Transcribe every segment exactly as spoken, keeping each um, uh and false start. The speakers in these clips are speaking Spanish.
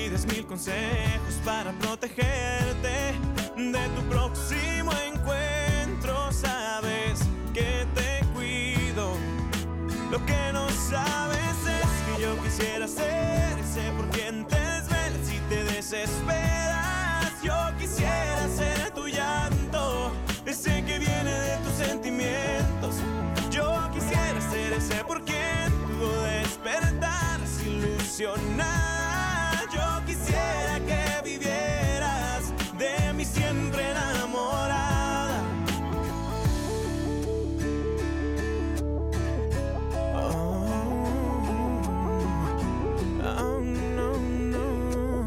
pides mil consejos para protegerte de tu próximo encuentro. Sabes que te cuido. Lo que no sabes es que yo quisiera ser ese por quien te desvelas y te desesperas. Yo quisiera ser tu llanto, ese que viene de tus sentimientos. Yo quisiera ser ese por quien pudo despertar ilusionada. Yo quisiera que vivieras de mí siempre enamorada. Oh, oh, no, no.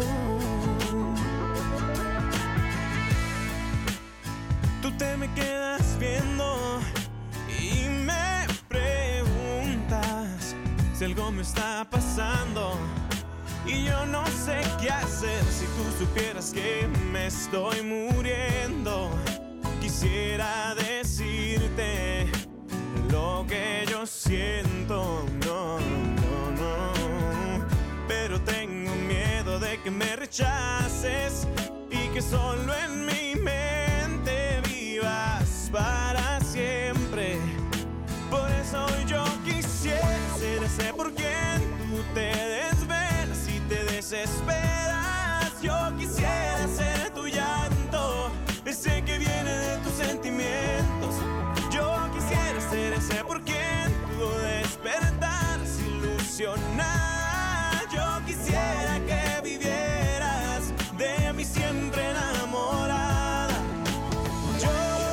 Tú te me quedas viendo y me preguntas si algo me está pasando y yo no sé qué hacer. Si tú supieras que me estoy muriendo, quisiera decirte lo que yo siento. No, no, no, pero tengo miedo de que me rechaces y que solo en mi mente vivas para siempre. Por eso yo quisiera ser ese por quien tú te desvelas y te desesperas. Yo quisiera ser tu llanto, ese que viene de tus sentimientos. Yo quisiera ser ese por quien pudo despertar ilusionada. Yo quisiera que vivieras de mí siempre enamorada. Yo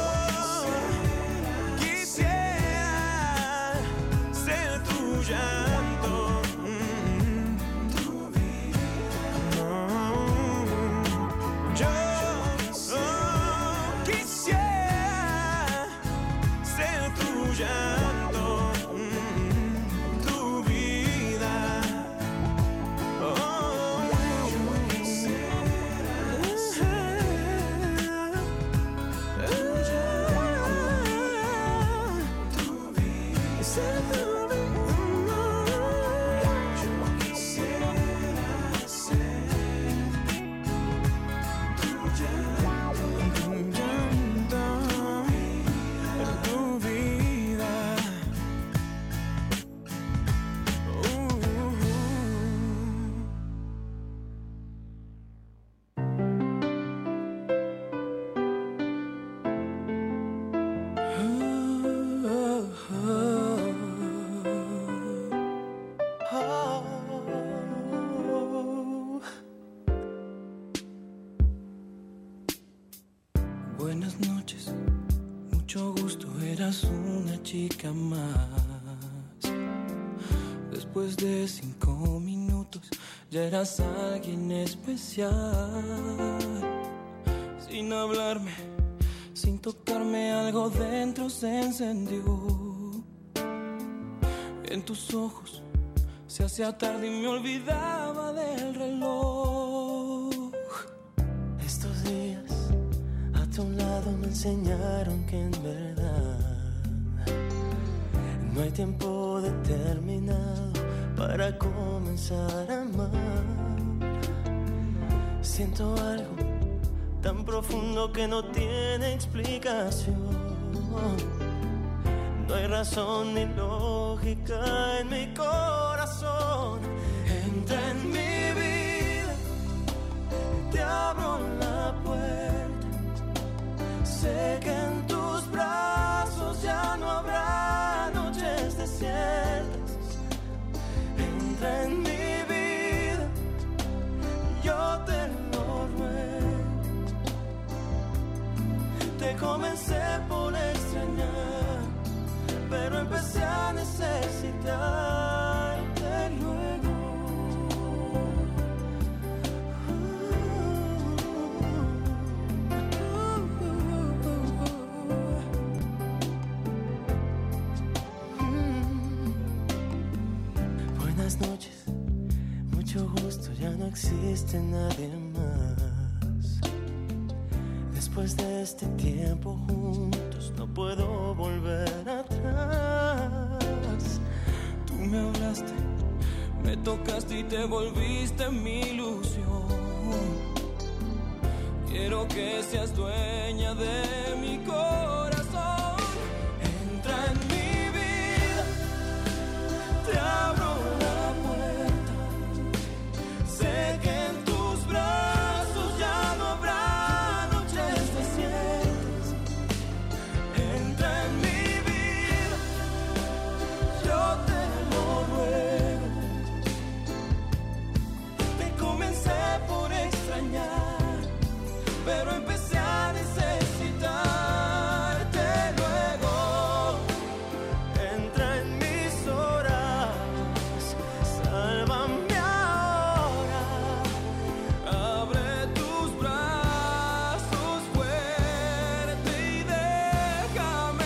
quisiera ser tu llanto, mm, tu vida. Oh, yo oh, quisiera ser tu llanto, mm, tu vida. Oh, yo quisiera ser tu llanto, tu vida. Ser tu vida. Yo quisiera ser tu llanto, tu llanto, tu vida. Buenas noches, mucho gusto, eras una chica más. Después de cinco minutos ya eras alguien especial. Sin hablarme, sin tocarme, algo dentro se encendió. En tus ojos se hacía tarde y me olvidaba del reloj. Estos días a tu lado me enseñaron que en verdad no hay tiempo determinado para comenzar a amar. Siento algo tan profundo que no tiene explicación. No hay razón ni lógica en mi corazón. Entra en mi vida, te abro la puerta. Sé que en tus brazos ya no habrá noches desiertas. Entra en mi vida, yo te lo ruego. Te comencé por extrañar, pero empecé a necesitarte luego. Buenas noches, mucho gusto, ya no existe nadie más. Después de este tiempo juntos no puedo volver atrás. Tú me hablaste, Me tocaste y te volviste mi ilusión. Quiero que seas dueña de mi corazón. Entra en mi vida, te abro la puerta. Sé que en tus brazos ya no habrá noches desiertas. Entra en mi vida, yo te lo ruego. Te comencé por extrañar, pero empecé a necesitarte luego. Entra en mis horas, sálvame ahora. Abre tus brazos fuerte y déjame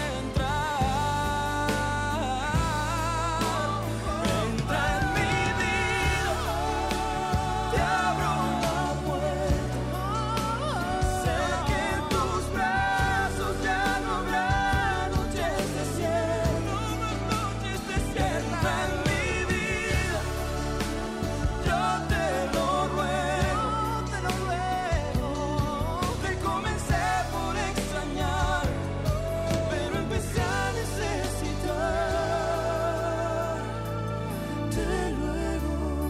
entrar. Entra en mi vida, te abro la puerta. Sé que en tus brazos ya no habrá noches desiertas. Entra en mi vida, yo te lo ruego, te lo ruego. Te comencé por extrañar, pero empecé a necesitarte luego.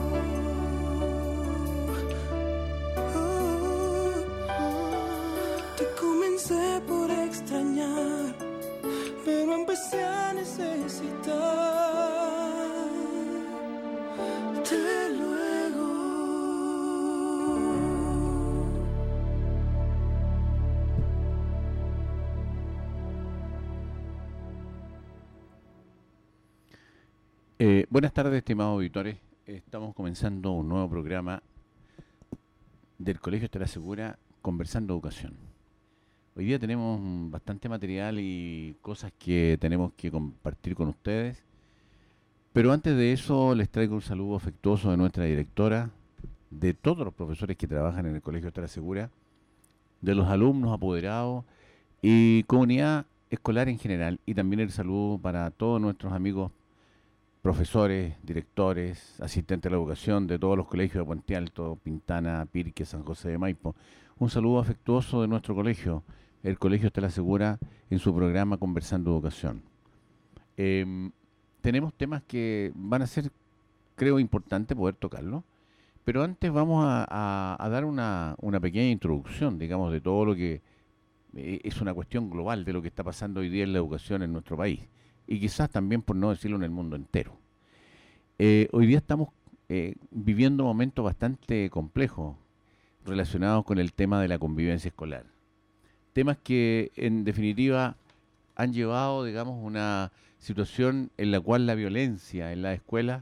Te comencé por extrañar, pero empecé a necesitarte luego. Eh, buenas tardes, estimados auditores. Estamos comenzando un nuevo programa del Colegio Estela Segura, Conversando Educación. Hoy día tenemos mm, bastante material y cosas que tenemos que compartir con ustedes. Pero antes de eso, les traigo un saludo afectuoso de nuestra directora, de todos los profesores que trabajan en el Colegio Estela Segura, de los alumnos, apoderados y comunidad escolar en general. Y también el saludo para todos nuestros amigos profesores, directores, asistentes de la educación de todos los colegios de Puente Alto, Pintana, Pirque, San José de Maipo. Un saludo afectuoso de nuestro colegio, el Colegio Estela Segura, en su programa Conversando Educación. Eh, tenemos temas que van a ser, creo, importantes poder tocarlos, pero antes vamos a, a, a dar una, una pequeña introducción, digamos, de todo lo que eh, es una cuestión global de lo que está pasando hoy día en la educación en nuestro país. Y quizás también, por no decirlo, en el mundo entero. Eh, hoy día estamos eh, viviendo momentos bastante complejos relacionados con el tema de la convivencia escolar. Temas que, en definitiva, han llevado, digamos, una situación en la cual la violencia en la escuela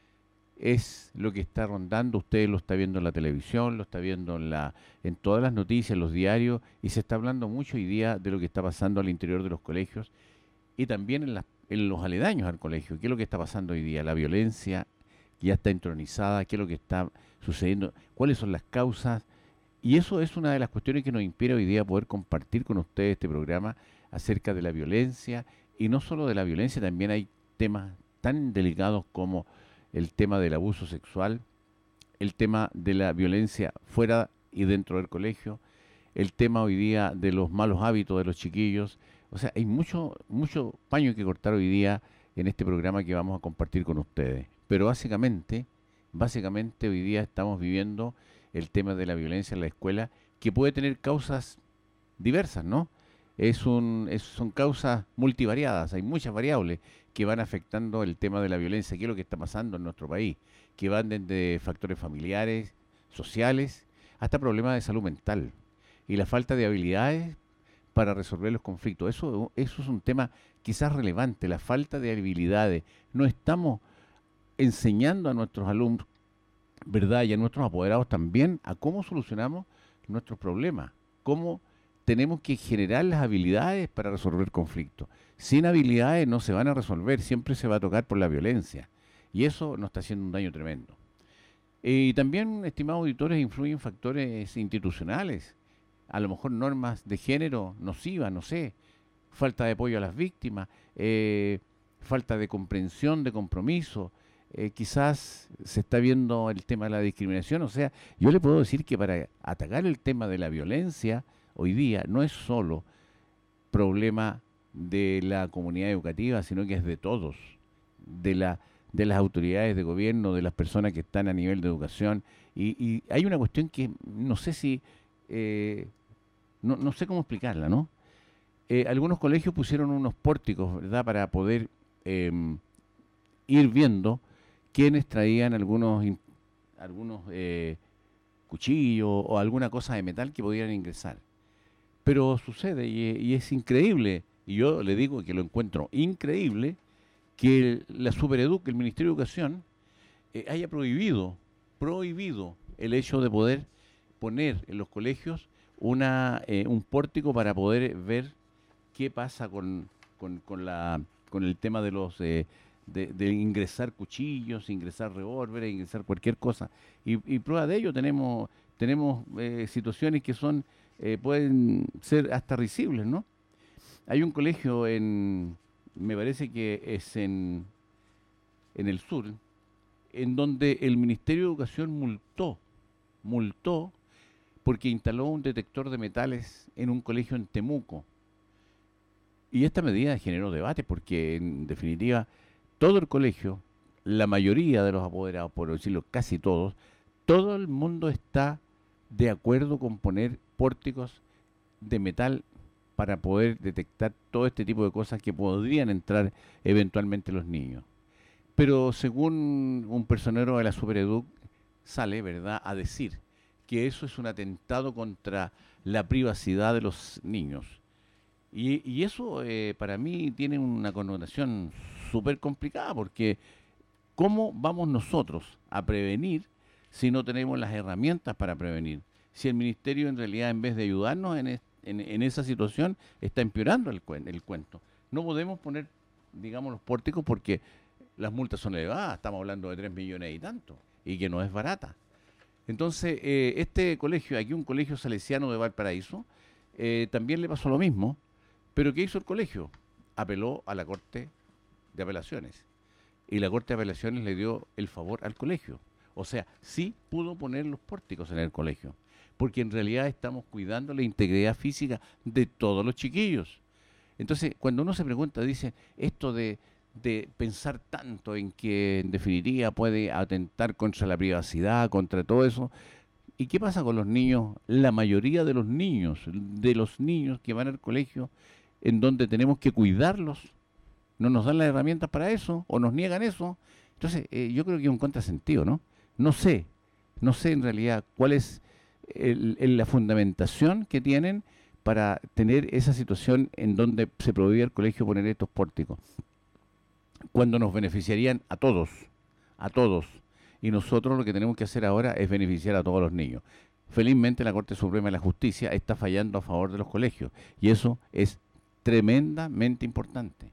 es lo que está rondando. Usted lo está viendo en la televisión, lo está viendo en, la, en todas las noticias, en los diarios, y se está hablando mucho hoy día de lo que está pasando al interior de los colegios y también en, la, en los aledaños al colegio. ¿Qué es lo que está pasando hoy día? La violencia que ya está entronizada, qué es lo que está sucediendo, cuáles son las causas. Y eso es una de las cuestiones que nos inspira hoy día poder compartir con ustedes este programa acerca de la violencia. Y no solo de la violencia, también hay temas tan delicados como el tema del abuso sexual, el tema de la violencia fuera y dentro del colegio, el tema hoy día de los malos hábitos de los chiquillos. O sea, hay mucho, mucho paño que cortar hoy día en este programa que vamos a compartir con ustedes. Pero básicamente, básicamente hoy día estamos viviendo el tema de la violencia en la escuela, que puede tener causas diversas, ¿no? Es un, es, son causas multivariadas, hay muchas variables que van afectando el tema de la violencia, qué es lo que está pasando en nuestro país, que van desde factores familiares, sociales, hasta problemas de salud mental y la falta de habilidades para resolver los conflictos. Eso, eso es un tema quizás relevante, la falta de habilidades. No estamos enseñando a nuestros alumnos, ¿verdad? Y a nuestros apoderados también a cómo solucionamos nuestros problemas, cómo tenemos que generar las habilidades para resolver conflictos. Sin habilidades no se van a resolver, siempre se va a tocar por la violencia. Y eso nos está haciendo un daño tremendo. Y también, estimados auditores, influyen factores institucionales, a lo mejor normas de género nocivas, no sé, falta de apoyo a las víctimas, eh, falta de comprensión, de compromiso, eh, quizás se está viendo el tema de la discriminación. O sea, yo le puedo decir que para atacar el tema de la violencia hoy día no es solo problema de la comunidad educativa, sino que es de todos, de la de las autoridades de gobierno, de las personas que están a nivel de educación. Y, y hay una cuestión que no sé si, eh, no, no sé cómo explicarla, ¿no? Eh, algunos colegios pusieron unos pórticos, ¿verdad?, para poder eh, ir viendo quiénes traían algunos, in- algunos eh, cuchillos o alguna cosa de metal que pudieran ingresar. Pero sucede y, y es increíble, y yo le digo que lo encuentro increíble, que el- la Supereduc, el Ministerio de Educación, eh, haya prohibido, prohibido el hecho de poder poner en los colegios una, eh, un pórtico para poder ver qué pasa con, con, con la, con el tema de los eh, de, de ingresar cuchillos, ingresar revólveres, ingresar cualquier cosa. Y, y prueba de ello tenemos, tenemos eh, situaciones que son eh, pueden ser hasta risibles, ¿no? Hay un colegio en, me parece que es en, en el sur, en donde el Ministerio de Educación multó, multó porque instaló un detector de metales en un colegio en Temuco. Y esta medida generó debate porque, en definitiva, todo el colegio, la mayoría de los apoderados, por decirlo casi todos, todo el mundo está de acuerdo con poner pórticos de metal para poder detectar todo este tipo de cosas que podrían entrar eventualmente los niños. Pero según un personero de la Supereduc, sale, ¿verdad?, a decir que eso es un atentado contra la privacidad de los niños. Y, y eso eh, para mí tiene una connotación súper complicada, porque ¿cómo vamos nosotros a prevenir si no tenemos las herramientas para prevenir? Si el ministerio en realidad, en vez de ayudarnos en, es- en- en esa situación, está empeorando el, cuen- el cuento. No podemos poner, digamos, los pórticos porque las multas son elevadas, estamos hablando de tres millones y tanto, y que no es barata. Entonces, eh, este colegio, aquí un colegio salesiano de Valparaíso, eh, también le pasó lo mismo, pero ¿qué hizo el colegio? Apeló a la Corte de Apelaciones. Y la Corte de Apelaciones le dio el favor al colegio. O sea, sí pudo poner los pórticos en el colegio, porque en realidad estamos cuidando la integridad física de todos los chiquillos. Entonces, cuando uno se pregunta, dice, esto de, de pensar tanto en que en definitiva puede atentar contra la privacidad, contra todo eso, ¿y qué pasa con los niños? La mayoría de los niños, de los niños que van al colegio, en donde tenemos que cuidarlos, no nos dan las herramientas para eso, o nos niegan eso. Entonces, eh, yo creo que es un contrasentido, ¿no? No sé, no sé en realidad cuál es el- el- la fundamentación que tienen para tener esa situación en donde se prohíbe al colegio poner estos pórticos, cuando nos beneficiarían a todos, a todos. Y nosotros lo que tenemos que hacer ahora es beneficiar a todos los niños. Felizmente la Corte Suprema de la Justicia está fallando a favor de los colegios, y eso es tremendamente importante.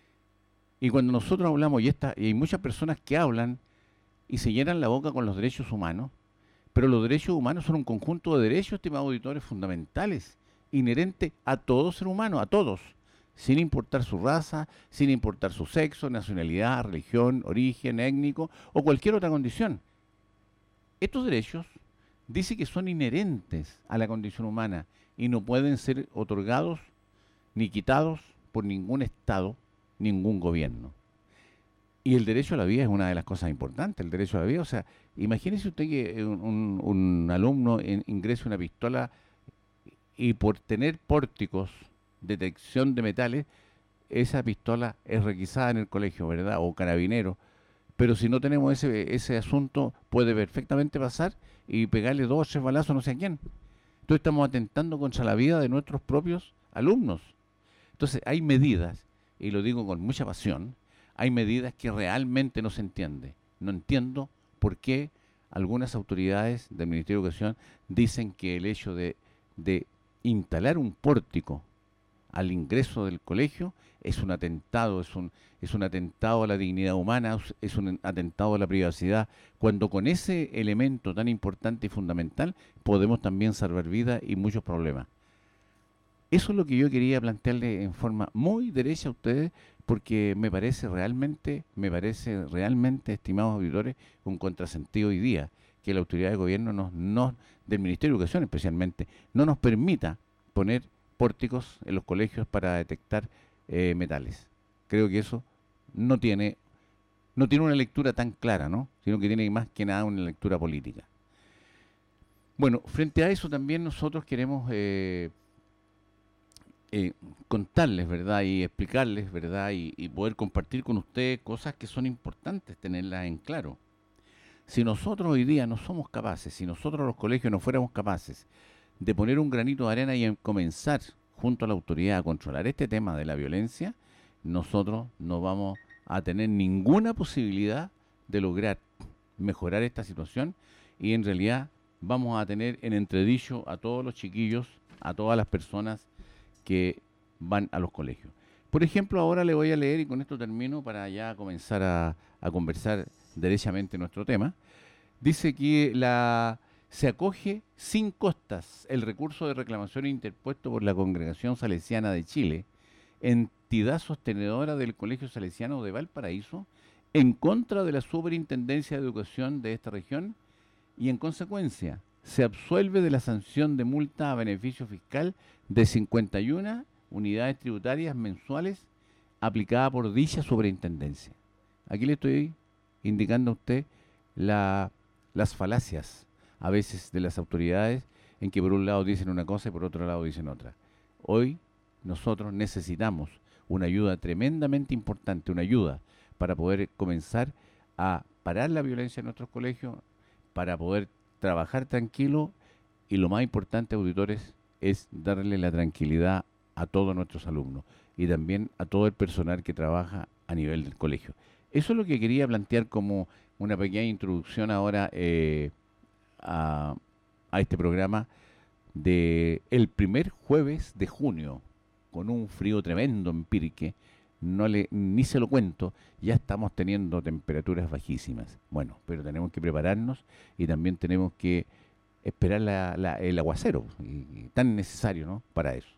Y cuando nosotros hablamos, y, esta, y hay muchas personas que hablan y se llenan la boca con los derechos humanos, pero los derechos humanos son un conjunto de derechos, estimados auditores, fundamentales, inherentes a todo ser humano, a todos, sin importar su raza, sin importar su sexo, nacionalidad, religión, origen étnico o cualquier otra condición. Estos derechos dice que son inherentes a la condición humana y no pueden ser otorgados ni quitados por ningún Estado, ningún gobierno. Y el derecho a la vida es una de las cosas importantes, el derecho a la vida. O sea, imagínese usted que un, un- un alumno en- ingrese una pistola y por tener pórticos, detección de metales, esa pistola es requisada en el colegio, ¿verdad? O carabinero. Pero si no tenemos ese, ese asunto, puede perfectamente pasar y pegarle dos o tres balazos no sé a quién. Entonces estamos atentando contra la vida de nuestros propios alumnos. Entonces hay medidas, y lo digo con mucha pasión, hay medidas que realmente no se entiende. No entiendo por qué algunas autoridades del Ministerio de Educación dicen que el hecho de, de instalar un pórtico al ingreso del colegio es un atentado, es un, es un atentado a la dignidad humana, es un atentado a la privacidad, cuando con ese elemento tan importante y fundamental podemos también salvar vidas y muchos problemas. Eso es lo que yo quería plantearle en forma muy derecha a ustedes, porque me parece realmente, me parece realmente, estimados auditores, un contrasentido hoy día que la autoridad de gobierno nos, nos, del Ministerio de Educación especialmente, no nos permita poner pórticos en los colegios para detectar eh, metales. Creo que eso no tiene, no tiene una lectura tan clara, ¿no? Sino que tiene más que nada una lectura política. Bueno, frente a eso también nosotros queremos eh, eh, contarles, ¿verdad? Y explicarles, ¿verdad? Y, y poder compartir con ustedes cosas que son importantes tenerlas en claro. Si nosotros hoy día no somos capaces, si nosotros los colegios no fuéramos capaces de poner un granito de arena y en comenzar junto a la autoridad a controlar este tema de la violencia, nosotros no vamos a tener ninguna posibilidad de lograr mejorar esta situación y en realidad vamos a tener en entredicho a todos los chiquillos, a todas las personas que van a los colegios. Por ejemplo, ahora le voy a leer, y con esto termino para ya comenzar a, a conversar derechamente nuestro tema. Dice que la, se acoge sin costas el recurso de reclamación interpuesto por la Congregación Salesiana de Chile, entidad sostenedora del Colegio Salesiano de Valparaíso, en contra de la Superintendencia de Educación de esta región, y en consecuencia se absuelve de la sanción de multa a beneficio fiscal de cincuenta y una unidades tributarias mensuales aplicada por dicha superintendencia. Aquí le estoy indicando a usted la, las falacias a veces de las autoridades en que por un lado dicen una cosa y por otro lado dicen otra. Hoy nosotros necesitamos una ayuda tremendamente importante, una ayuda para poder comenzar a parar la violencia en nuestros colegios, para poder trabajar tranquilo y lo más importante, auditores, es darle la tranquilidad a todos nuestros alumnos y también a todo el personal que trabaja a nivel del colegio. Eso es lo que quería plantear como una pequeña introducción ahora eh, a, a este programa de el primer jueves de junio, con un frío tremendo en Pirque. No le, ni se lo cuento, ya estamos teniendo temperaturas bajísimas. Bueno, pero tenemos que prepararnos y también tenemos que esperar la, la, el aguacero, y, y tan necesario, ¿no?, para eso.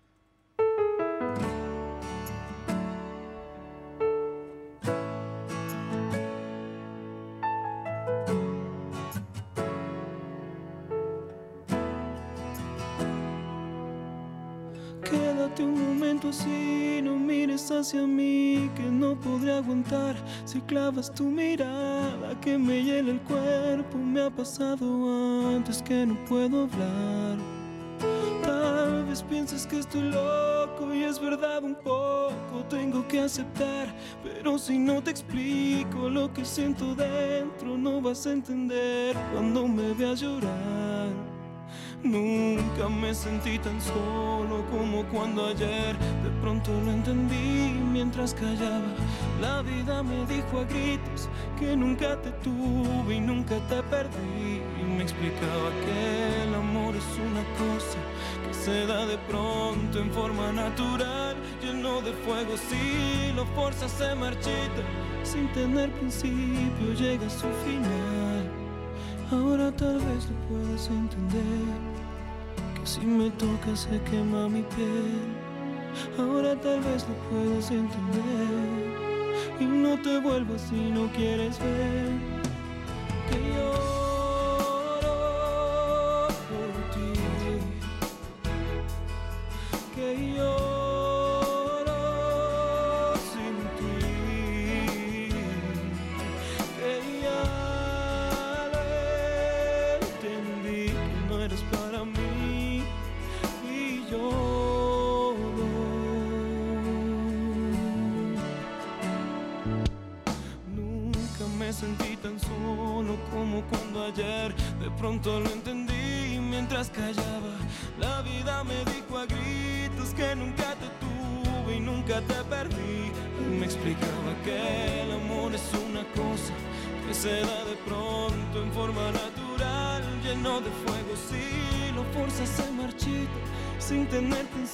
Quédate un momento así, no mires hacia mí, que no podré aguantar si clavas tu mirada que me hiela el cuerpo. Me ha pasado antes que no puedo hablar. Tal vez pienses que estoy loco y es verdad un poco, tengo que aceptar, pero si no te explico lo que siento dentro, no vas a entender cuando me veas llorar. Nunca me sentí tan solo como cuando ayer de pronto lo entendí mientras callaba. La vida me dijo a gritos que nunca te tuve y nunca te perdí. Y me explicaba que el amor es una cosa que se da de pronto en forma natural, lleno de fuego. Si lo forzas se marchita, sin tener principio llega a su final. Ahora tal vez lo puedas entender, que si me tocas se quema mi piel. Ahora tal vez lo puedas entender y no te vuelvas si no quieres ver que lloro por ti, que lloro sin ti, que ya entendí que no eres para mí y lloro. Nunca me sentí tan solo como cuando ayer de pronto lo entendí mientras callaba. La vida me dijo a gritos que nunca te tuve y nunca te perdí. Y me explicaba que el amor es una cosa que se da de pronto en forma natural, lleno de fuego. Si lo forzas se marchita, sin tener principio